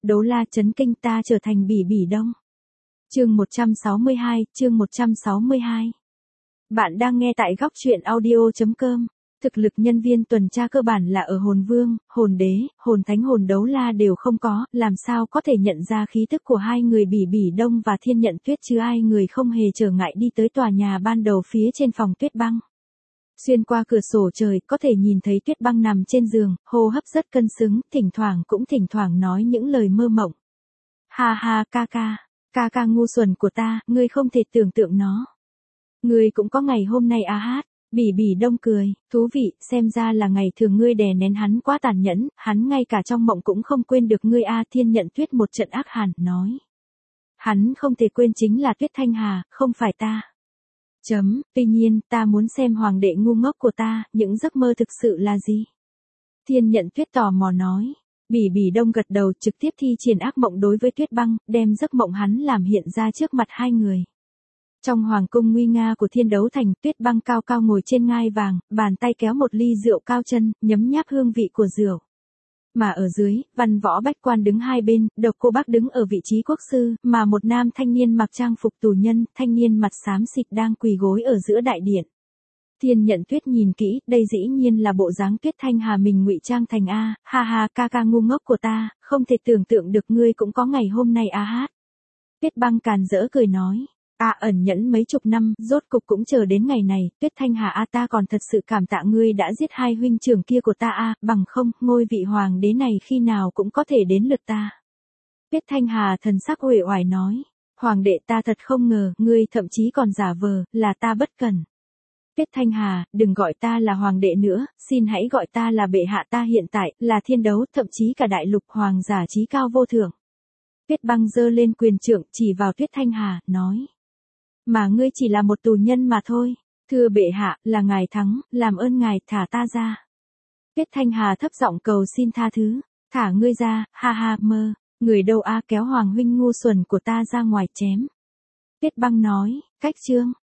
Đấu La chấn kinh ta trở thành Bỉ Bỉ Đông. Chương 162, chương 162. Bạn đang nghe tại góc truyện audio.com. Thực lực nhân viên tuần tra cơ bản là ở hồn vương, hồn đế, hồn thánh, hồn đấu la đều không có, làm sao có thể nhận ra khí tức của hai người Bỉ Bỉ Đông và Thiên Nhận Tuyết chứ ai người không hề trở ngại đi tới tòa nhà ban đầu phía trên phòng Tuyết Băng. Xuyên qua cửa sổ trời, có thể nhìn thấy Tuyết Băng nằm trên giường, hô hấp rất cân xứng, thỉnh thoảng nói những lời mơ mộng. Ha ha ca ca ngu xuẩn của ta, ngươi không thể tưởng tượng nó. Ngươi cũng có ngày hôm nay à hát. Bỉ Bỉ Đông cười, thú vị, xem ra là ngày thường ngươi đè nén hắn quá tàn nhẫn, hắn ngay cả trong mộng cũng không quên được ngươi a. Thiên Nhận Tuyết một trận ác hàn, nói. Hắn không thể quên chính là Tuyết Thanh Hà, không phải ta. Tuy nhiên, ta muốn xem hoàng đệ ngu ngốc của ta, những giấc mơ thực sự là gì? Thiên Nhận Tuyết tò mò nói. Bỉ Bỉ Đông gật đầu, trực tiếp thi triển ác mộng đối với Tuyết Băng, đem giấc mộng hắn làm hiện ra trước mặt hai người. Trong hoàng cung nguy nga của Thiên Đấu Thành, Tuyết Băng cao cao ngồi trên ngai vàng, bàn tay kéo một ly rượu cao chân, nhấm nháp hương vị của rượu. Mà ở dưới, Văn Võ bách quan đứng hai bên, Độc Cô Bác đứng ở vị trí quốc sư, mà một nam thanh niên mặc trang phục tù nhân, thanh niên mặt xám xịt đang quỳ gối ở giữa đại điện. Thiên Nhận Tuyết nhìn kỹ, đây dĩ nhiên là bộ dáng Tuyết Thanh Hà mình ngụy trang thành a. Ha ha ca ngu ngốc của ta, không thể tưởng tượng được ngươi cũng có ngày hôm nay a hát. Tuyết Băng càn rỡ cười nói. Ẩn nhẫn mấy chục năm, rốt cục cũng chờ đến ngày này, Tuyết Thanh Hà ta còn thật sự cảm tạ ngươi đã giết hai huynh trưởng kia của ta bằng không, ngôi vị hoàng đế này khi nào cũng có thể đến lượt ta. Tuyết Thanh Hà thần sắc uể oải nói, hoàng đệ ta thật không ngờ, ngươi thậm chí còn giả vờ, là ta bất cẩn. Tuyết Thanh Hà, đừng gọi ta là hoàng đệ nữa, xin hãy gọi ta là bệ hạ, ta hiện tại, là thiên đấu, thậm chí cả đại lục hoàng giả chí cao vô thượng. Tuyết Băng giơ lên quyền trượng chỉ vào Tuyết Thanh Hà, nói. Mà ngươi chỉ là một tù nhân mà thôi. Thưa bệ hạ, là ngài thắng, làm ơn ngài thả ta ra. Tuyết Thanh Hà thấp giọng cầu xin tha thứ. Thả ngươi ra, ha ha mơ. Người đâu kéo hoàng huynh ngu xuẩn của ta ra ngoài chém. Tuyết Băng nói, cách chương.